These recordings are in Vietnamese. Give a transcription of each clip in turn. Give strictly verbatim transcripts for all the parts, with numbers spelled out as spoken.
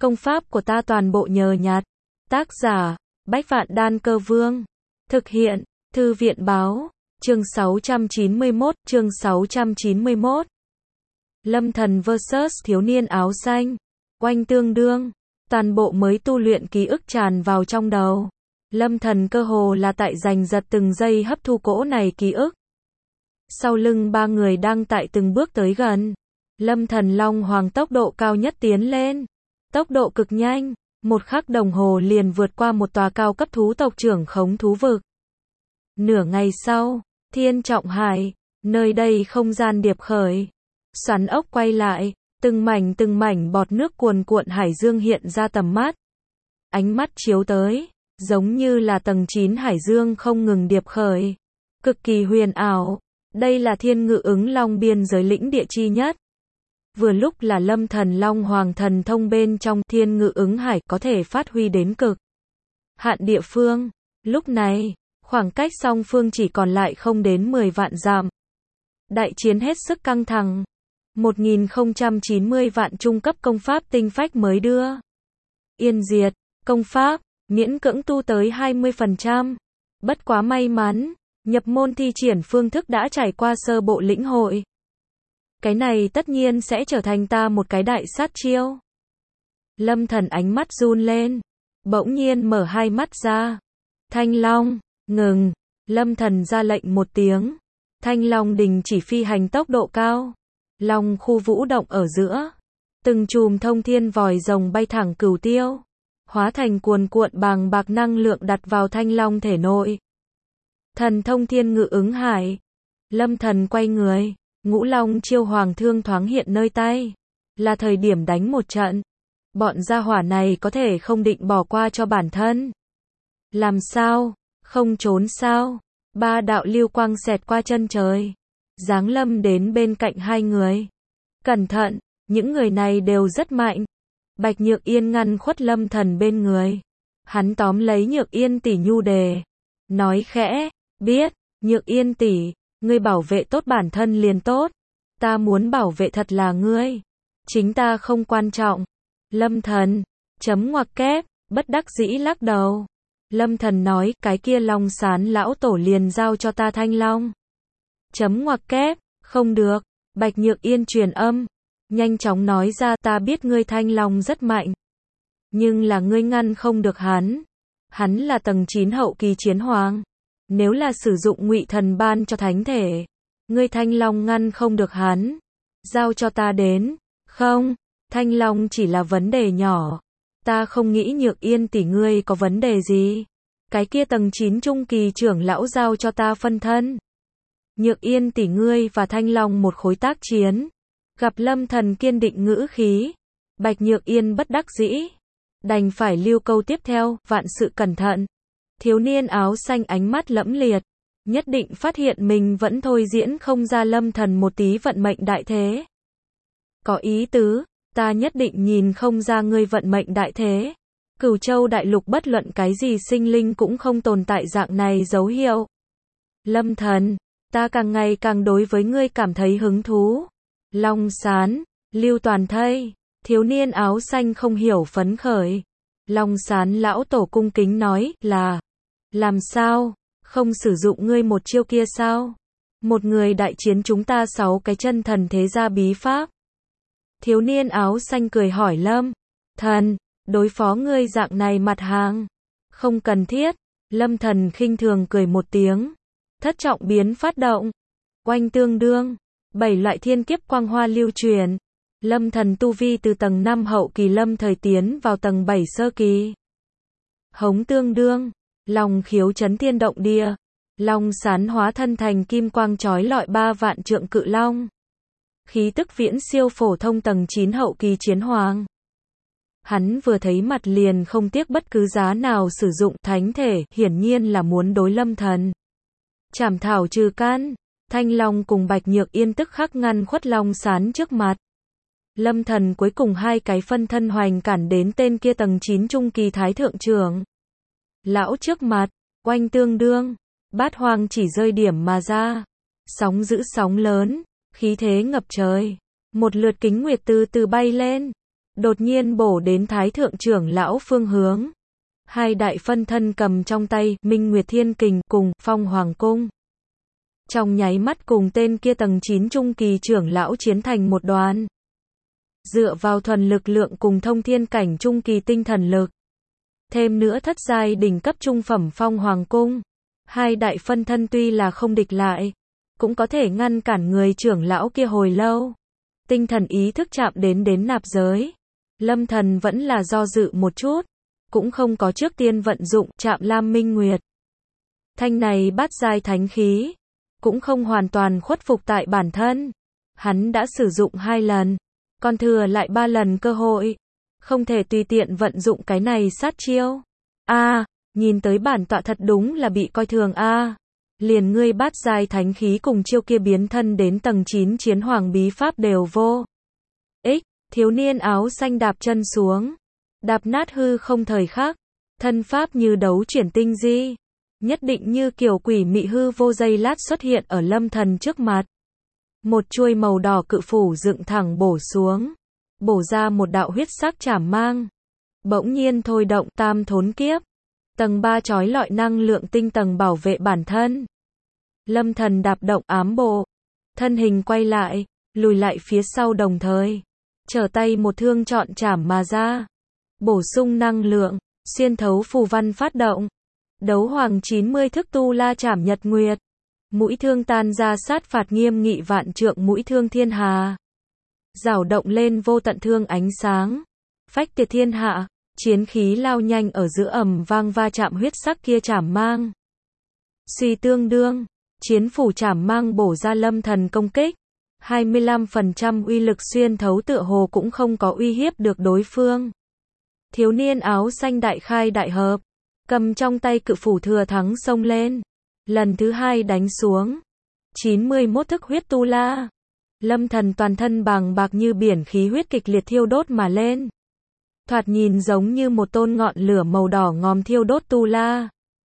Công pháp của ta toàn bộ nhờ nhặt. Tác giả, Bách Vạn Đan Cơ Vương. Thực hiện, Thư viện Báo. Chương sáu trăm chín mươi mốt, chương sáu trăm chín mươi mốt. Lâm Thần versus thiếu niên áo xanh. Oanh tương đương. Toàn bộ mới tu luyện ký ức tràn vào trong đầu. Lâm Thần cơ hồ là tại giành giật từng giây hấp thu cỗ này ký ức. Sau lưng ba người đang tại từng bước tới gần. Lâm Thần Long Hoàng tốc độ cao nhất tiến lên. Tốc độ cực nhanh, một khắc đồng hồ liền vượt qua một tòa cao cấp thú tộc trưởng khống thú vực. Nửa ngày sau, Thiên Trọng Hải, nơi đây không gian điệp khởi. Xoắn ốc quay lại, từng mảnh từng mảnh bọt nước cuồn cuộn hải dương hiện ra tầm mắt. Ánh mắt chiếu tới, giống như là tầng chín hải dương không ngừng điệp khởi. Cực kỳ huyền ảo, đây là thiên ngự ứng long biên giới lĩnh địa chi nhất. Vừa lúc là Lâm Thần Long Hoàng thần thông bên trong thiên ngự ứng hải có thể phát huy đến cực hạn địa phương. Lúc này, khoảng cách song phương chỉ còn lại không đến mười vạn dặm. Đại chiến hết sức căng thẳng. một nghìn không trăm chín mươi vạn trung cấp công pháp tinh phách mới đưa. Yên diệt, công pháp, miễn cưỡng tu tới hai mươi phần trăm. Bất quá may mắn, nhập môn thi triển phương thức đã trải qua sơ bộ lĩnh hội. Cái này tất nhiên sẽ trở thành ta một cái đại sát chiêu. Lâm Thần ánh mắt run lên, bỗng nhiên mở hai mắt ra. Thanh Long, ngừng. Lâm Thần ra lệnh một tiếng. Thanh Long đình chỉ phi hành tốc độ cao. Long khu vũ động ở giữa. Từng chùm thông thiên vòi rồng bay thẳng cửu tiêu. Hóa thành cuồn cuộn bàng bạc năng lượng đặt vào Thanh Long thể nội. Thần thông thiên ngự ứng hải. Lâm Thần quay người. Ngũ Long chiêu hoàng thương thoáng hiện nơi tay. Là thời điểm đánh một trận. Bọn gia hỏa này có thể không định bỏ qua cho bản thân. Làm sao? Không trốn sao? Ba đạo lưu quang xẹt qua chân trời. Giáng lâm đến bên cạnh hai người. Cẩn thận, những người này đều rất mạnh. Bạch Nhược Yên ngăn khuất Lâm Thần bên người. Hắn tóm lấy Nhược Yên tỷ nhu đề. Nói khẽ, biết, Nhược Yên tỷ, ngươi bảo vệ tốt bản thân liền tốt. Ta muốn bảo vệ thật là ngươi. Chính ta không quan trọng. Lâm Thần, chấm ngoặc kép, bất đắc dĩ lắc đầu. Lâm Thần nói, cái kia Long Sán lão tổ liền giao cho ta Thanh Long. Chấm ngoặc kép, không được. Bạch Nhược Yên truyền âm, nhanh chóng nói ra, ta biết ngươi Thanh Long rất mạnh. Nhưng là ngươi ngăn không được hắn. Hắn là tầng chín hậu kỳ chiến hoàng. Nếu là sử dụng ngụy thần ban cho thánh thể, ngươi Thanh Long ngăn không được hắn. Giao cho ta đến. Không, Thanh Long chỉ là vấn đề nhỏ. Ta không nghĩ Nhược Yên tỷ ngươi có vấn đề gì. Cái kia tầng chín trung kỳ trưởng lão giao cho ta phân thân. Nhược Yên tỷ ngươi và Thanh Long một khối tác chiến. Gặp Lâm Thần kiên định ngữ khí. Bạch Nhược Yên bất đắc dĩ. Đành phải lưu câu tiếp theo, vạn sự cẩn thận. Thiếu niên áo xanh ánh mắt lẫm liệt. Nhất định phát hiện mình vẫn thôi diễn không ra Lâm Thần một tí vận mệnh đại thế. Có ý tứ, ta nhất định nhìn không ra ngươi vận mệnh đại thế. Cửu Châu đại lục bất luận cái gì sinh linh cũng không tồn tại dạng này dấu hiệu. Lâm Thần, ta càng ngày càng đối với ngươi cảm thấy hứng thú. Long Sán, Lưu Toàn Thây, thiếu niên áo xanh không hiểu phấn khởi. Long Sán lão tổ cung kính nói, là, làm sao, không sử dụng ngươi một chiêu kia sao? Một người đại chiến chúng ta sáu cái chân thần thế gia bí pháp. Thiếu niên áo xanh cười hỏi Lâm Thần, đối phó ngươi dạng này mặt hàng. Không cần thiết. Lâm Thần khinh thường cười một tiếng. Thất trọng biến phát động. Oanh tương đương. Bảy loại thiên kiếp quang hoa lưu truyền. Lâm Thần tu vi từ tầng năm hậu kỳ lâm thời tiến vào tầng bảy sơ kỳ. Hống tương đương. Long khiếu chấn thiên động địa. Long Sán hóa thân thành kim quang chói lọi ba vạn trượng cự long. Khí tức viễn siêu phổ thông tầng chín hậu kỳ chiến hoàng. Hắn vừa thấy mặt liền không tiếc bất cứ giá nào sử dụng thánh thể, hiển nhiên là muốn đối Lâm Thần. Trảm thảo trừ can. Thanh Long cùng Bạch Nhược Yên tức khắc ngăn khuất Long Sán trước mặt. Lâm Thần cuối cùng hai cái phân thân hoành cản đến tên kia tầng chín trung kỳ thái thượng trưởng. Lão trước mặt, oanh tương đương, bát hoang chỉ rơi điểm mà ra. Sóng dữ sóng lớn, khí thế ngập trời. Một lượt kính nguyệt từ từ bay lên. đột nhiên bổ đến Thái Thượng trưởng lão phương hướng. Hai đại phân thân cầm trong tay Minh Nguyệt Thiên Kình cùng Phong Hoàng Cung. Trong nháy mắt cùng tên kia tầng chín trung kỳ trưởng lão chiến thành một đoàn. Dựa vào thuần lực lượng cùng thông thiên cảnh trung kỳ tinh thần lực. Thêm nữa thất giai đỉnh cấp trung phẩm Phong Hoàng Cung. Hai đại phân thân tuy là không địch lại, cũng có thể ngăn cản người trưởng lão kia hồi lâu. Tinh thần ý thức chạm đến đến nạp giới. Lâm Thần vẫn là do dự một chút, cũng không có trước tiên vận dụng chạm Lam Minh Nguyệt. Thanh này bát giai thánh khí, cũng không hoàn toàn khuất phục tại bản thân. Hắn đã sử dụng hai lần, còn thừa lại ba lần cơ hội. Không thể tùy tiện vận dụng cái này sát chiêu. A, à, nhìn tới bản tọa thật đúng là bị coi thường a. À. Liền ngươi bát giai thánh khí cùng chiêu kia biến thân đến tầng chín chiến hoàng bí pháp đều vô ích. Thiếu niên áo xanh đạp chân xuống, đạp nát hư không thời khắc, thân pháp như đấu chuyển tinh di, nhất định như kiểu quỷ mị hư vô giây lát xuất hiện ở Lâm Thần trước mặt. Một chuôi màu đỏ cự phủ dựng thẳng bổ xuống, bổ ra một đạo huyết sắc chảm mang. Bỗng nhiên thôi động tam thốn kiếp, tầng ba chói lọi năng lượng tinh tầng bảo vệ bản thân. Lâm Thần đạp động ám bộ, thân hình quay lại, lùi lại phía sau đồng thời, trở tay một thương chọn chảm mà ra, bổ sung năng lượng, xuyên thấu phù văn phát động. Đấu hoàng chín mươi thức tu la chảm nhật nguyệt, mũi thương tan ra sát phạt nghiêm nghị vạn trượng mũi thương thiên hà. Rảo động lên vô tận thương ánh sáng, phách tiệt thiên hạ, chiến khí lao nhanh ở giữa ầm vang va chạm huyết sắc kia chảm mang. Suy tương đương, chiến phủ chảm mang bổ ra Lâm Thần công kích, hai mươi lăm phần trăm uy lực xuyên thấu tựa hồ cũng không có uy hiếp được đối phương. Thiếu niên áo xanh đại khai đại hợp, cầm trong tay cự phủ thừa thắng xông lên, lần thứ hai đánh xuống. chín mươi mốt thức huyết tu la. Lâm Thần toàn thân bàng bạc như biển khí huyết kịch liệt thiêu đốt mà lên. Thoạt nhìn giống như một tôn ngọn lửa màu đỏ ngòm thiêu đốt tu la.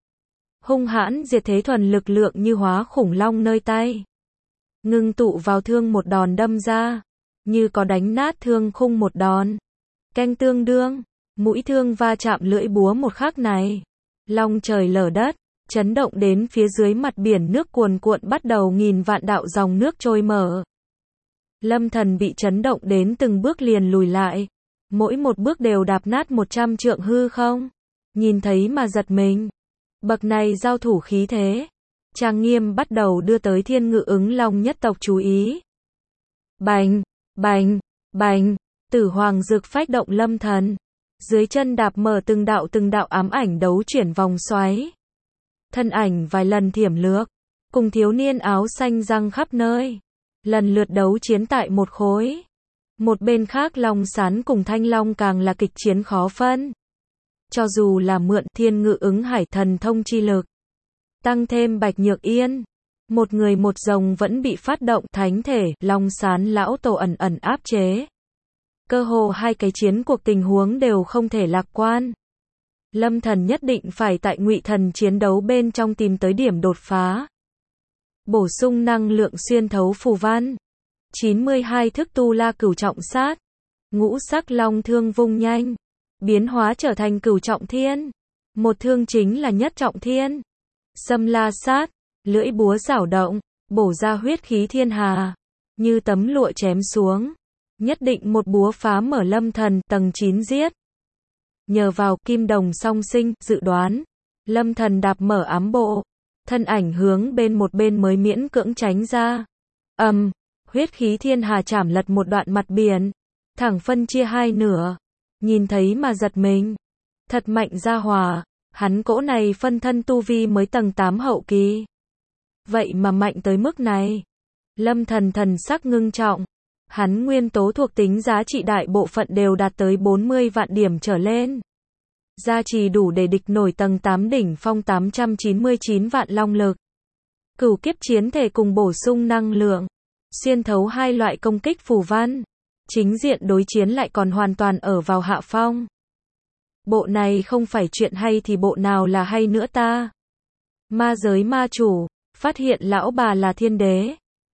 Hung hãn diệt thế thuần lực lượng như hóa khủng long nơi tay. Ngưng tụ vào thương một đòn đâm ra, như có đánh nát thương khung một đòn. Canh tương đương, mũi thương va chạm lưỡi búa một khắc này. Long trời lở đất, chấn động đến phía dưới mặt biển nước cuồn cuộn bắt đầu nghìn vạn đạo dòng nước trôi mở. Lâm Thần bị chấn động đến từng bước liền lùi lại. Mỗi một bước đều đạp nát một trăm trượng hư không. Nhìn thấy mà giật mình. Bậc này giao thủ khí thế trang nghiêm bắt đầu đưa tới Thiên Ngự Ứng Long nhất tộc chú ý. Bành, bành, bành, Tử Hoàng Dược phách động Lâm Thần. Dưới chân đạp mở từng đạo từng đạo ám ảnh đấu chuyển vòng xoáy. Thân ảnh vài lần thiểm lược, cùng thiếu niên áo xanh răng khắp nơi. Lần lượt đấu chiến tại một khối. Một bên khác Long Sán cùng Thanh Long càng là kịch chiến khó phân. Cho dù là mượn Thiên Ngự Ứng Hải thần thông chi lực, tăng thêm Bạch Nhược Yên, một người một rồng vẫn bị phát động thánh thể, Long Sán lão tổ ẩn ẩn áp chế. Cơ hồ hai cái chiến cuộc tình huống đều không thể lạc quan. Lâm Thần nhất định phải tại Ngụy Thần chiến đấu bên trong tìm tới điểm đột phá. Bổ sung năng lượng xuyên thấu phù văn. chín mươi hai thức tu la cửu trọng sát. Ngũ sắc long thương vung nhanh, biến hóa trở thành cửu trọng thiên. Một thương chính là nhất trọng thiên. Xâm la sát, lưỡi búa rảo động, bổ ra huyết khí thiên hà, như tấm lụa chém xuống. Nhất định một búa phá mở Lâm Thần tầng chín giết. Nhờ vào kim đồng song sinh, dự đoán, Lâm Thần đạp mở ám bộ, thân ảnh hướng bên một bên mới miễn cưỡng tránh ra. Ầm, um, huyết khí thiên hà chảm lật một đoạn mặt biển, thẳng phân chia hai nửa. Nhìn thấy mà giật mình. Thật mạnh ra hòa, hắn cỗ này phân thân tu vi mới tầng tám hậu kỳ. Vậy mà mạnh tới mức này. Lâm Thần thần sắc ngưng trọng. Hắn nguyên tố thuộc tính giá trị đại bộ phận đều đạt tới bốn mươi vạn điểm trở lên. Gia trì đủ để địch nổi tầng tám đỉnh phong tám trăm chín mươi chín vạn long lực. Cửu kiếp chiến thể cùng bổ sung năng lượng, xuyên thấu hai loại công kích phù văn. Chính diện đối chiến lại còn hoàn toàn ở vào hạ phong. Bộ này không phải chuyện hay thì bộ nào là hay nữa ta? Ma giới ma chủ, phát hiện lão bà là thiên đế.